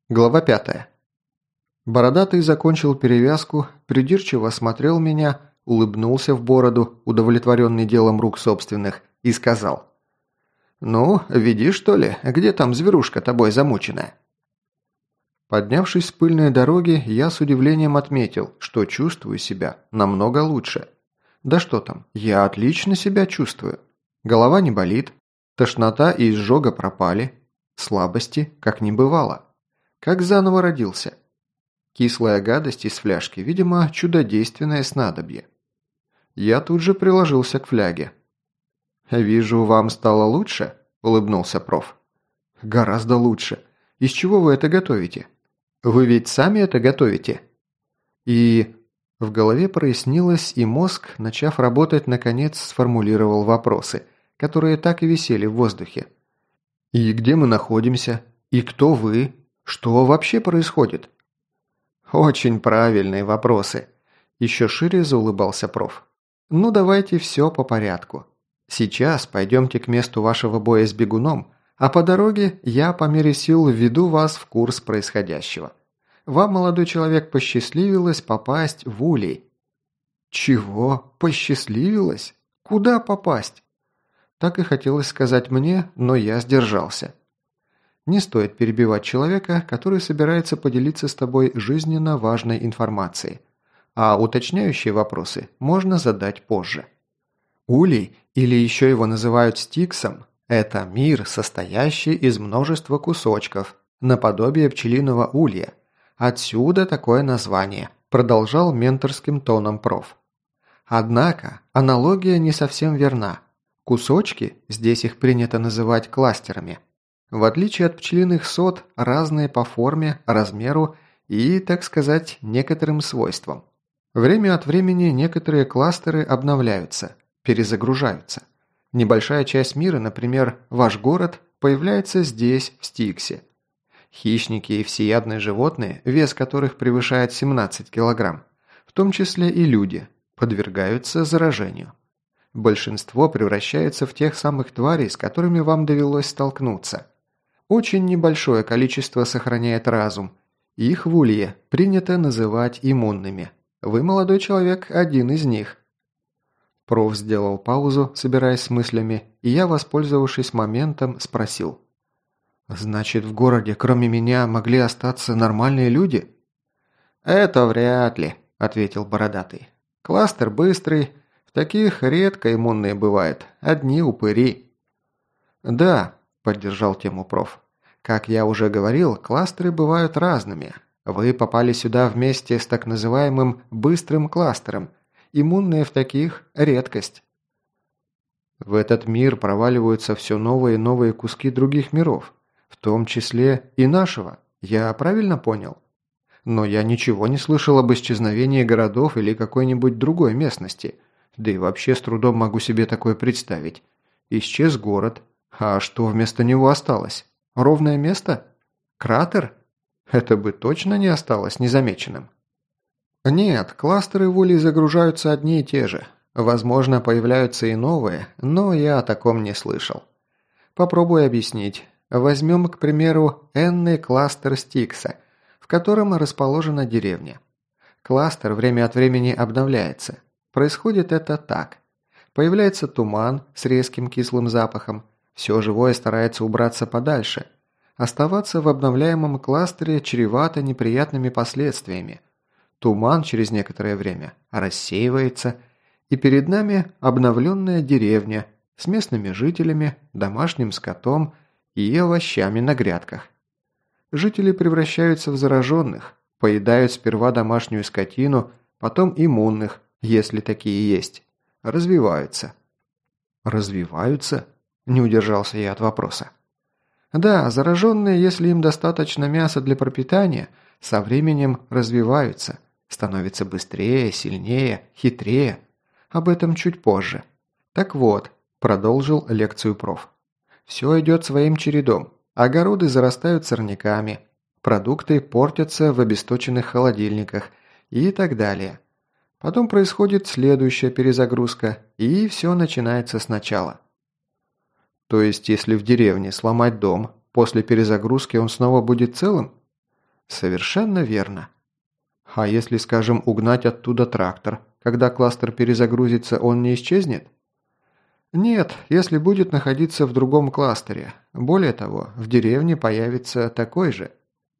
Глава 5. Бородатый закончил перевязку, придирчиво осмотрел меня, улыбнулся в бороду, удовлетворенный делом рук собственных, и сказал: «Ну, веди, что ли, где там зверушка тобой замученная?» Поднявшись с пыльной дороги, я с удивлением отметил, что чувствую себя намного лучше. Да что там, я отлично себя чувствую. Голова не болит, тошнота и изжога пропали, слабости как не бывало. Как заново родился. Кислая гадость из фляжки, видимо, чудодейственное снадобье. Я тут же приложился к фляге. «Вижу, вам стало лучше?» – улыбнулся проф. «Гораздо лучше. Из чего вы это готовите? Вы ведь сами это готовите?» И в голове прояснилось, и мозг, начав работать, наконец сформулировал вопросы, которые так и висели в воздухе. «И где мы находимся? И кто вы? Что вообще происходит?» «Очень правильные вопросы», – еще шире заулыбался проф. «Ну давайте все по порядку. Сейчас пойдемте к месту вашего боя с бегуном, а по дороге я по мере сил введу вас в курс происходящего. Вам, молодой человек, посчастливилось попасть в Улей». «Чего? Посчастливилось? Куда попасть?» Так и хотелось сказать мне, но я сдержался. Не стоит перебивать человека, который собирается поделиться с тобой жизненно важной информацией, а уточняющие вопросы можно задать позже. Улей, или еще его называют Стиксом, это мир, состоящий из множества кусочков, наподобие пчелиного улья. Отсюда такое название, продолжал менторским тоном проф. Однако аналогия не совсем верна. Кусочки, здесь их принято называть кластерами, в отличие от пчелиных сот, разные по форме, размеру и, так сказать, некоторым свойствам. Время от времени некоторые кластеры обновляются, перезагружаются. Небольшая часть мира, например, ваш город, появляется здесь, в Стиксе. Хищники и всеядные животные, вес которых превышает 17 килограмм, в том числе и люди, подвергаются заражению. Большинство превращается в тех самых тварей, с которыми вам довелось столкнуться. Очень небольшое количество сохраняет разум. Их в Улье принято называть иммунными. Вы, молодой человек, один из них. Проф сделал паузу, собираясь с мыслями, и я, воспользовавшись моментом, спросил. «Значит, в городе кроме меня могли остаться нормальные люди?» «Это вряд ли», – ответил Бородатый. «Кластер быстрый. В таких редко иммунные бывают. Одни упыри». «Да», – поддержал тему проф. «Как я уже говорил, кластеры бывают разными. Вы попали сюда вместе с так называемым «быстрым кластером». Иммунные в таких – редкость». В этот мир проваливаются все новые и новые куски других миров, в том числе и нашего. Я правильно понял? Но я ничего не слышал об исчезновении городов или какой-нибудь другой местности. Да и вообще с трудом могу себе такое представить. Исчез город. А что вместо него осталось? Ровное место? Кратер? Это бы точно не осталось незамеченным. Нет, кластеры в Улей загружаются одни и те же. Возможно, появляются и новые, но я о таком не слышал. Попробую объяснить. Возьмем, к примеру, n-ный кластер Стикса, в котором расположена деревня. Кластер время от времени обновляется. Происходит это так. Появляется туман с резким кислым запахом. Все живое старается убраться подальше. Оставаться в обновляемом кластере чревато неприятными последствиями. Туман через некоторое время рассеивается, и перед нами обновленная деревня с местными жителями, домашним скотом и овощами на грядках. Жители превращаются в зараженных, поедают сперва домашнюю скотину, потом иммунных, если такие есть, развиваются. Развиваются? Не удержался я от вопроса. Да, зараженные, если им достаточно мяса для пропитания, со временем развиваются, становятся быстрее, сильнее, хитрее. Об этом чуть позже. Так вот, продолжил лекцию проф. Все идет своим чередом. Огороды зарастают сорняками, продукты портятся в обесточенных холодильниках и так далее. Потом происходит следующая перезагрузка, и все начинается сначала. То есть, если в деревне сломать дом, после перезагрузки он снова будет целым? Совершенно верно. А если, скажем, угнать оттуда трактор, когда кластер перезагрузится, он не исчезнет? Нет, если будет находиться в другом кластере. Более того, в деревне появится такой же.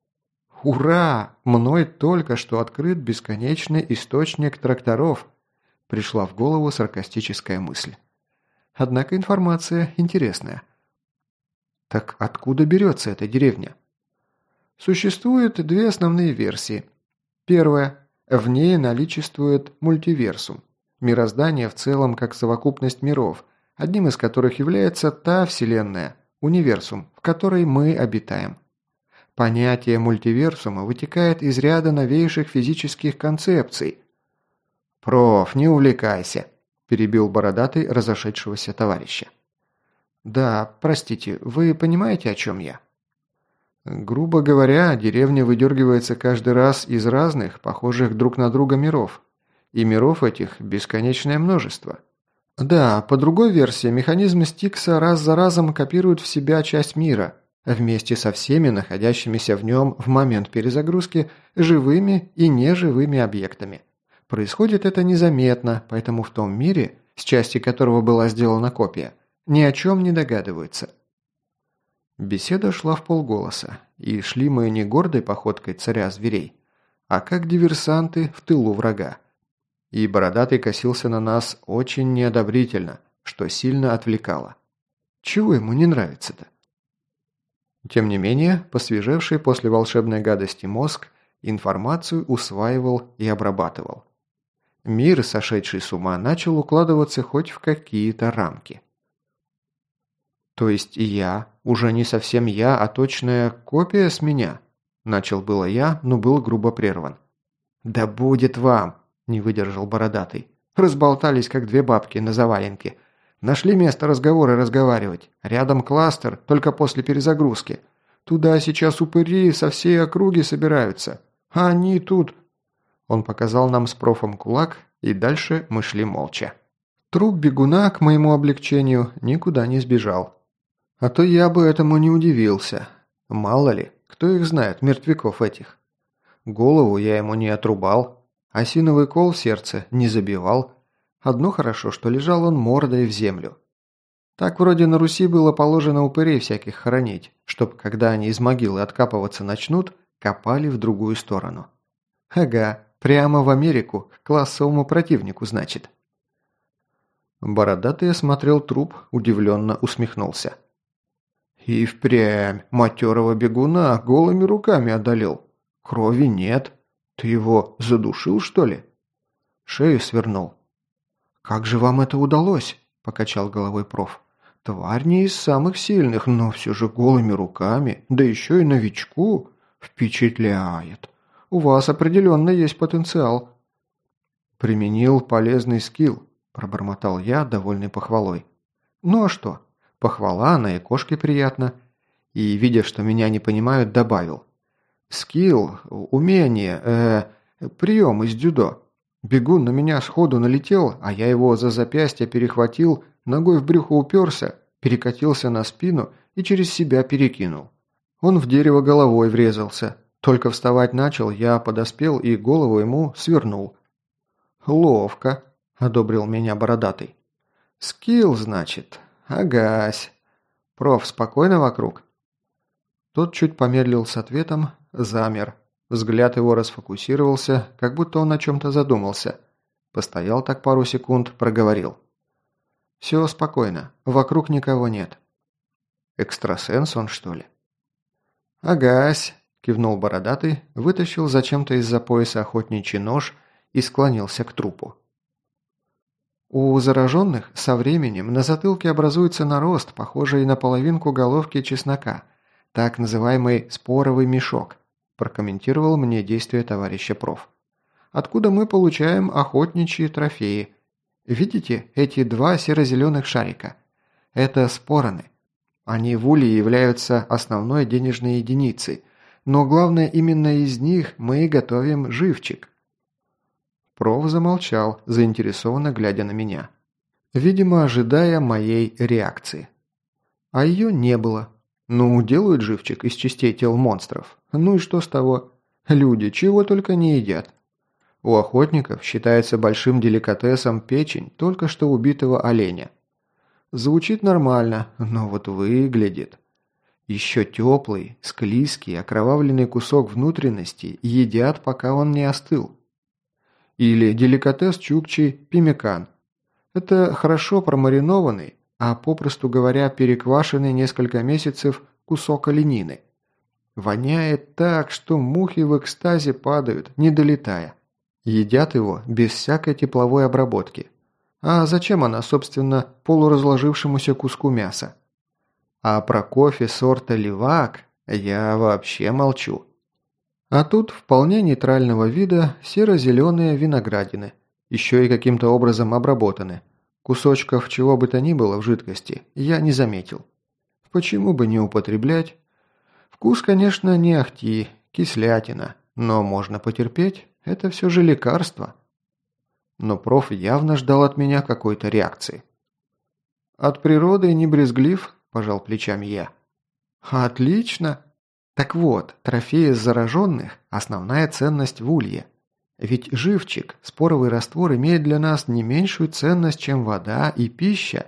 Ура! Мной только что открыт бесконечный источник тракторов. Пришла в голову саркастическая мысль. Однако информация интересная. Так откуда берется эта деревня? Существует две основные версии. Первая. В ней наличествует мультиверсум. Мироздание в целом как совокупность миров, одним из которых является та вселенная, универсум, в которой мы обитаем. Понятие мультиверсума вытекает из ряда новейших физических концепций. «Проф, не увлекайся», – перебил бородатый разошедшегося товарища. «Да, простите, вы понимаете, о чем я?» Грубо говоря, деревня выдергивается каждый раз из разных, похожих друг на друга миров. И миров этих бесконечное множество. Да, по другой версии, механизм Стикса раз за разом копирует в себя часть мира, вместе со всеми находящимися в нем в момент перезагрузки живыми и неживыми объектами. Происходит это незаметно, поэтому в том мире, с части которого была сделана копия, ни о чем не догадываются. Беседа шла вполголоса, и шли мы не гордой походкой царя зверей, а как диверсанты в тылу врага. И бородатый косился на нас очень неодобрительно, что сильно отвлекало. Чего ему не нравится-то? Тем не менее, посвежевший после волшебной гадости мозг информацию усваивал и обрабатывал. Мир, сошедший с ума, начал укладываться хоть в какие-то рамки. То есть и я, уже не совсем я, а точная копия с меня? Начал было я, но был грубо прерван. «Да будет вам!» – не выдержал бородатый. Разболтались, как две бабки на заваленке. Нашли место разговора разговаривать. Рядом кластер, только после перезагрузки. Туда сейчас упыри со всей округи собираются. А они тут... Он показал нам с профом кулак, и дальше мы шли молча. Труп бегуна, к моему облегчению, никуда не сбежал. А то я бы этому не удивился. Мало ли, кто их знает, мертвяков этих. Голову я ему не отрубал, осиновый кол в сердце не забивал. Одно хорошо, что лежал он мордой в землю. Так вроде на Руси было положено упырей всяких хоронить, чтоб, когда они из могилы откапываться начнут, копали в другую сторону. Ага, прямо в Америку, к классовому противнику, значит. Бородатый осмотрел труп, удивленно усмехнулся. И впрямь матерого бегуна голыми руками одолел. Крови нет. Ты его задушил, что ли? Шею свернул. «Как же вам это удалось?» – покачал головой проф. «Тварь не из самых сильных, но все же голыми руками, да еще и новичку. Впечатляет. У вас определенно есть потенциал». «Применил полезный скилл», – пробормотал я, довольный похвалой. «Ну а что? Похвала, она и кошке приятно». И, видя, что меня не понимают, добавил. «Скилл, умение, прием из дзюдо. Бегун на меня сходу налетел, а я его за запястье перехватил, ногой в брюхо уперся, перекатился на спину и через себя перекинул. Он в дерево головой врезался. Только вставать начал, я подоспел и голову ему свернул». «Ловко», – одобрил меня бородатый. «Скилл, значит? Агась. Проф, спокойно вокруг?» Тот чуть помедлил с ответом, замер. Взгляд его расфокусировался, как будто он о чем-то задумался. Постоял так пару секунд, проговорил. «Все спокойно, вокруг никого нет». «Экстрасенс он, что ли?» «Агась», – кивнул бородатый, вытащил зачем-то из-за пояса охотничий нож и склонился к трупу. У зараженных со временем на затылке образуется нарост, похожий на половинку головки чеснока, так называемый споровый мешок, прокомментировал мне действия товарища проф. Откуда мы получаем охотничьи трофеи. Видите эти два серо-зеленых шарика? Это спороны. Они в улье являются основной денежной единицей, но главное, именно из них мы и готовим живчик. Проф замолчал, заинтересованно глядя на меня. Видимо, ожидая моей реакции. А ее не было. Ну, делают живчик из частей тел монстров. Ну и что с того? Люди чего только не едят. У охотников считается большим деликатесом печень только что убитого оленя. Звучит нормально, но вот выглядит. Еще теплый, склизкий, окровавленный кусок внутренности едят, пока он не остыл. Или деликатес чукчи пимекан. Это хорошо промаринованный, а попросту говоря, переквашенный несколько месяцев кусок оленины. Воняет так, что мухи в экстазе падают, не долетая. Едят его без всякой тепловой обработки. А зачем она, собственно, полуразложившемуся куску мяса? А про кофе сорта «Левак» я вообще молчу. А тут вполне нейтрального вида серо-зеленые виноградины, еще и каким-то образом обработаны. Кусочков чего бы то ни было в жидкости я не заметил. Почему бы не употреблять? Вкус, конечно, не ахти, кислятина, но можно потерпеть, это все же лекарство. Но проф явно ждал от меня какой-то реакции. «От природы не брезглив», – пожал плечами я. «Отлично! Так вот, трофеи из зараженных – основная ценность в улье. Ведь живчик, споровый раствор, имеет для нас не меньшую ценность, чем вода и пища».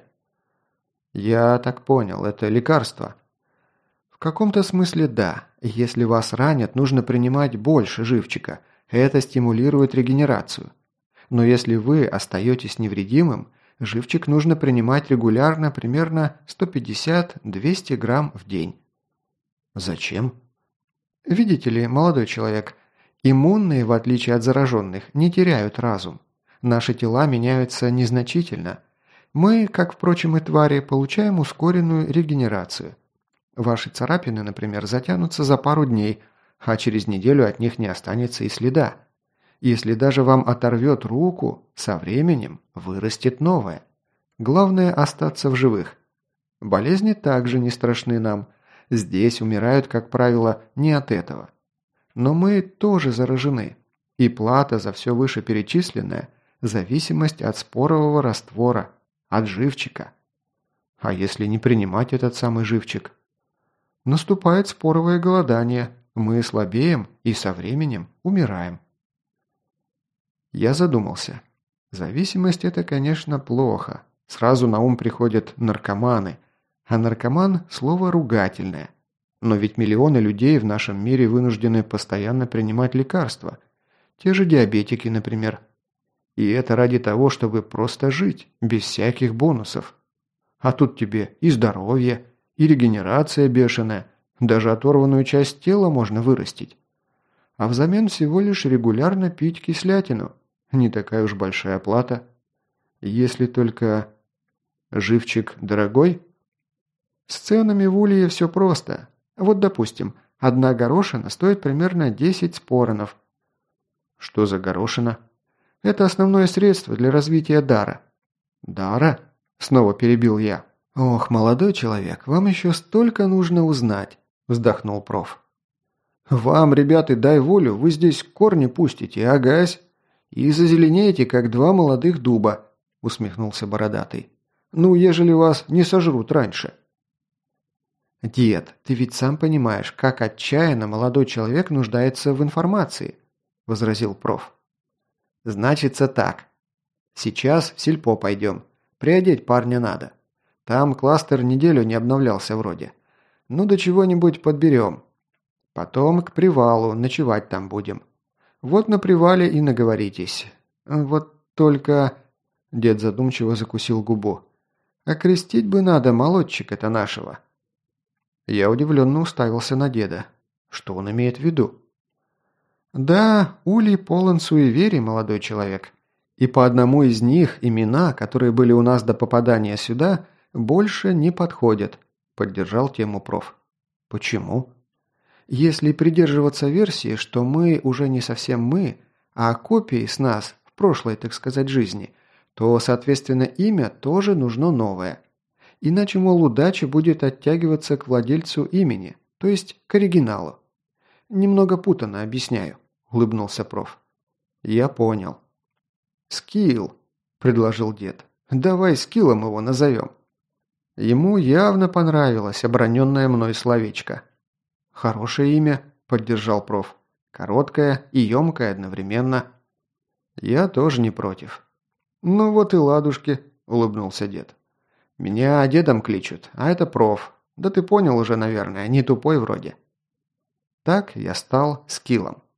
«Я так понял, это лекарство». «В каком-то смысле да. Если вас ранят, нужно принимать больше живчика. Это стимулирует регенерацию. Но если вы остаетесь невредимым, живчик нужно принимать регулярно, примерно 150-200 грамм в день». «Зачем?» «Видите ли, молодой человек, иммунные, в отличие от зараженных, не теряют разум. Наши тела меняются незначительно. Мы, как, впрочем, и твари, получаем ускоренную регенерацию. Ваши царапины, например, затянутся за пару дней, а через неделю от них не останется и следа. Если даже вам оторвет руку, со временем вырастет новое. Главное – остаться в живых. Болезни также не страшны нам. Здесь умирают, как правило, не от этого. Но мы тоже заражены. И плата за все вышеперечисленное – зависимость от спорового раствора, от живчика. А если не принимать этот самый живчик? Наступает споровое голодание, мы слабеем и со временем умираем. Я задумался. Зависимость – это, конечно, плохо. Сразу на ум приходят наркоманы. А наркоман – слово ругательное. Но ведь миллионы людей в нашем мире вынуждены постоянно принимать лекарства. Те же диабетики, например. И это ради того, чтобы просто жить, без всяких бонусов. А тут тебе и здоровье, и регенерация бешеная. Даже оторванную часть тела можно вырастить. А взамен всего лишь регулярно пить кислятину. Не такая уж большая плата. Если только... Живчик дорогой? С ценами в улье все просто. Вот, допустим, одна горошина стоит примерно 10 споронов. Что за горошина? Это основное средство для развития дара. Дара? Снова перебил я. Ох, молодой человек, вам еще столько нужно узнать, вздохнул проф. Вам, ребята, дай волю, вы здесь корни пустите, агась, и зазеленеете, как два молодых дуба, усмехнулся бородатый. Ну, ежели вас не сожрут раньше. «Дед, ты ведь сам понимаешь, как отчаянно молодой человек нуждается в информации», – возразил проф. «Значится так. Сейчас в сельпо пойдем. Приодеть парня надо. Там кластер неделю не обновлялся вроде. Ну, до чего-нибудь подберем. Потом к привалу, ночевать там будем. Вот на привале и наговоритесь. Вот только...» Дед задумчиво закусил губу. «Окрестить бы надо молодчика-то нашего». Я удивленно уставился на деда. Что он имеет в виду? Да, Улей полон суеверий, молодой человек. И по одному из них имена, которые были у нас до попадания сюда, больше не подходят, поддержал тему проф. Почему? Если придерживаться версии, что мы уже не совсем мы, а копии с нас в прошлой, так сказать, жизни, то, соответственно, имя тоже нужно новое. Иначе, мол, удача будет оттягиваться к владельцу имени, то есть к оригиналу. Немного путанно объясняю, улыбнулся проф. Я понял. Скилл, предложил дед. Давай скиллом его назовем. Ему явно понравилось оброненное мной словечко. Хорошее имя, поддержал проф. Короткая и емкая одновременно. Я тоже не против. Ну вот и ладушки, улыбнулся дед. Меня дедом кличут, а это проф. Да ты понял уже, наверное, не тупой вроде. Так я стал скиллом.